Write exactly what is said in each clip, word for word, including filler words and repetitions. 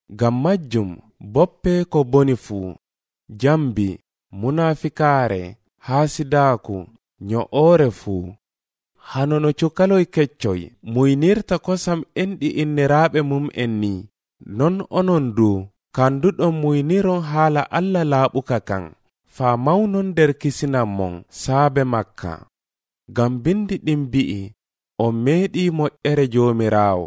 Ngam majjum boppe ko boni fuu, jambi, munafikaare, haasidaaku, nyo'oore fuu, hanono cukaloy keccoy muynirta kosam enɗi inniraaɓe mum en ni, non onon du kanduɗon muyniron haala Allah laaɓuka kan, faa mawnon nder kisinammon saabe makka. Ngam bindi ɗin bi'i on meeɗi moƴƴere Joomiraawo.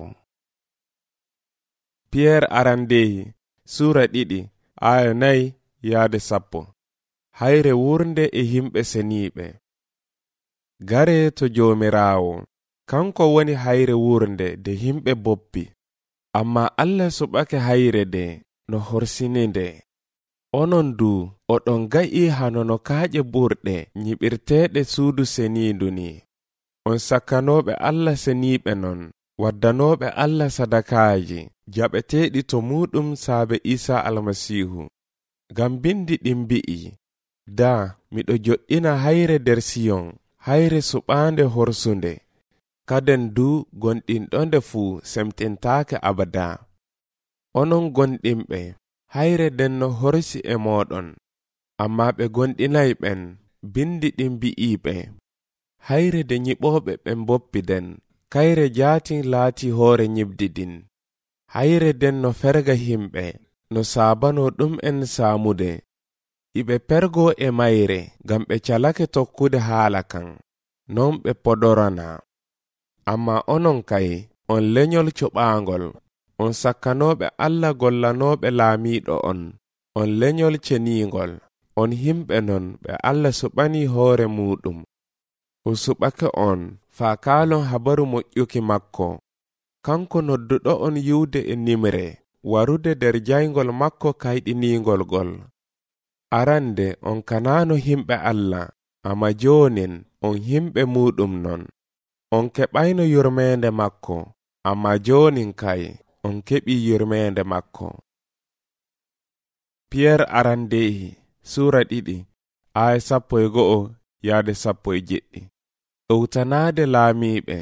Piyeer arandeyi Suura ɗiɗi aya nayi yaade sappo. Hayre wurnde e himɓe seniiɓe. Gare to Joomiraawo, kanko woni hayre wurnde de himɓe boppi, amma Allah suɓake hayre de no horsini nde. Onon du oɗon ga'i hanono kaaƴe ɓurɗe nyiɓirteeɗe suudu seniindu ni. On sakkanoɓe Allah seniiɓe non, waddanooɓe Allah sadakaaji jaɓeteeɗi to muɗum saabe Isa Almasiihu. Ngam bindi ɗin bi'i, da miɗo joɗɗina hayre nder Siyon, hayre suɓaande horsunde, kaden du gonɗinɗonde fuu semtintaake abada. Onon gonɗinɓe, hayre den no horsi e moɗon, amma ɓe gonɗinay ɓen, bindi ɗin bi'iɓe. Hayre de nyiɓoɓe ɓen boppi den, kayre jaatin laati hoore nyibdidin. Hayre den no ferga himɓe, no saabano ɗum en saamude. Iɓe pergo e mayre, ngam ɓe calake tokkude haala kan, non ɓe podorana. Amma onon kay, on lenyol coɓaangol, on sakkanoɓe Allah gollanoɓe laamiɗo on, on lenyol ceniingol, on himɓe non ɓe Allah suɓani hoore muɗum. O suɓake on faa kaalon habaru moƴƴuki makko, kanko nodduɗo on yiwde e nimre, warude nder jayngol makko kayɗiningol gol. Arande on kanano himɓe Allah, amma joonin on himɓe muɗum non. On keɓayno yurmeende makko, amma joonin kay on keɓi yurmeende makko. Piyeer arandeyi Suura ɗiɗi aya sappo e go'o yaade sappo e jeɗɗi. Ɗowtanaade laamiiɓe.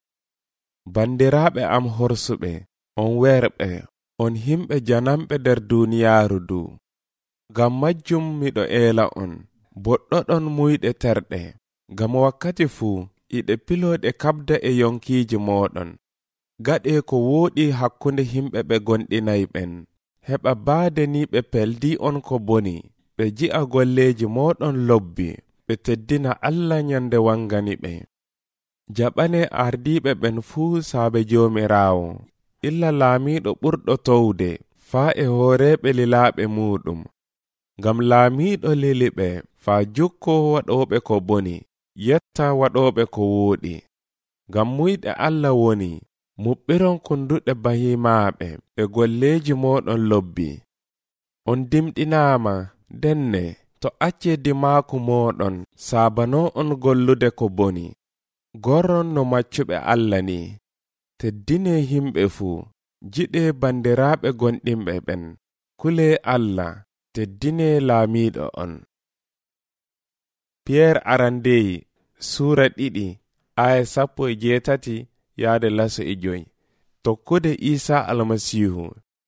Bandiraaɓe am horsuɓe, on werɓe, on himɓe janamɓe nder duuniyaaru du. Ngam majjum miɗo eela on, boɗɗoɗon muyɗe terɗe, ngam wakkati fuu iɗe pilooɗe kabda e yonkiiji mooɗon. Gaɗe ko wooɗi hakkunde himɓe ɓe gonɗinayɓen, heɓa baade ni ɓe peldi on ko boni, ɓe ji'a golleeji mooɗon lobbi, ɓe teddina Allah nyande wangani ɓe. Jaɓane ardiiɓe ɓen fuu saabe Joomiraawo, illa laamiiɗo ɓurɗo towde faa e hooreeɓe lilaaɓe muɗum. Ngam laamiiɗo lili ɓe faa jukko waɗooɓe ko boni, yetta waɗooɓe ko wooɗi. Ngam muyɗe Allah woni, muɓɓiron kunduɗe bahimaaɓe e golleeji mooɗon lobbi. On dimɗinaama, denne, to accee dimaaku mooɗon saabano on gollude ko boni. Goron no maccuɓe Allah ni. Teddine himɓe fuu, jiɗe bandiraaɓe gonɗinɓe ɓen, kule Allah, teddine laamiiɗo on. Piyeer arandeyi Suura ɗiɗi aya sappo e jeetati yaade laso e joyi. Tokkude Isa Almasiihu.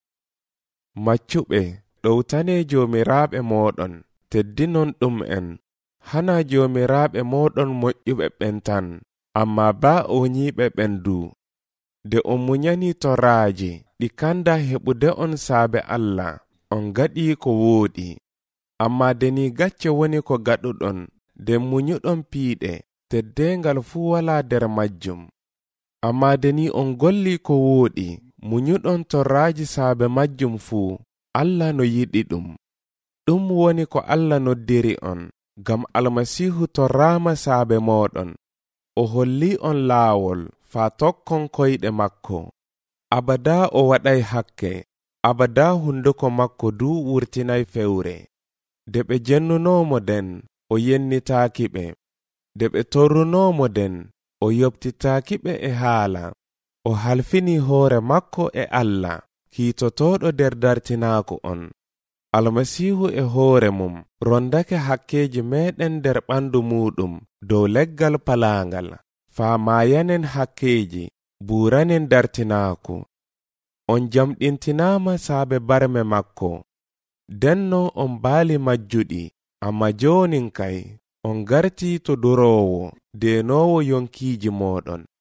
Maccuɓe, ɗowtane joomiraaɓe mooɗon, teddinon ɗum en. Hana joomiraaɓe mooɗon moƴƴuɓe ɓen tan, amma baa o nyiiɓe ɓen du. De on munyani torraaji, ɗi kanda heɓude on saabe Allah, on gaɗi ko wooɗi. Amma deni gacce woni ko gaɗuɗon, de munyuɗon piiɗe, teddengal fuu wala der majjum. Amma deni on golli ko wooɗi, munyuɗon torraaji saabe majjum fuu, Allah no yiɗi ɗum. Ɗum woni ko Allah noddiri on, gam Almasiihu torraama saabe mooɗon. O holli on laawol faa tokkon koyɗe makko. Abada o waɗay hakke, abada hunduko makko du wurtinay fewre. De ɓe jennunoomo den, o yennitaaki ɓe. De ɓe torrunoomo den, o yoɓtitaaki ɓe e haala. O halfini hoore makko e Allah, kiitotooɗo der dartinaaku on. Almasiihu e hoore mum rondake hakkeeji meɗen nder ɓandu muɗum dow leggal palaangal, faa maayanen hakkeeji, buuranen dartinaaku. on jamɗintinama saabe barme makko. Denno on baali majjuɗi, amma jonin kay on garti to durowo denowo yonkiiji moɗon.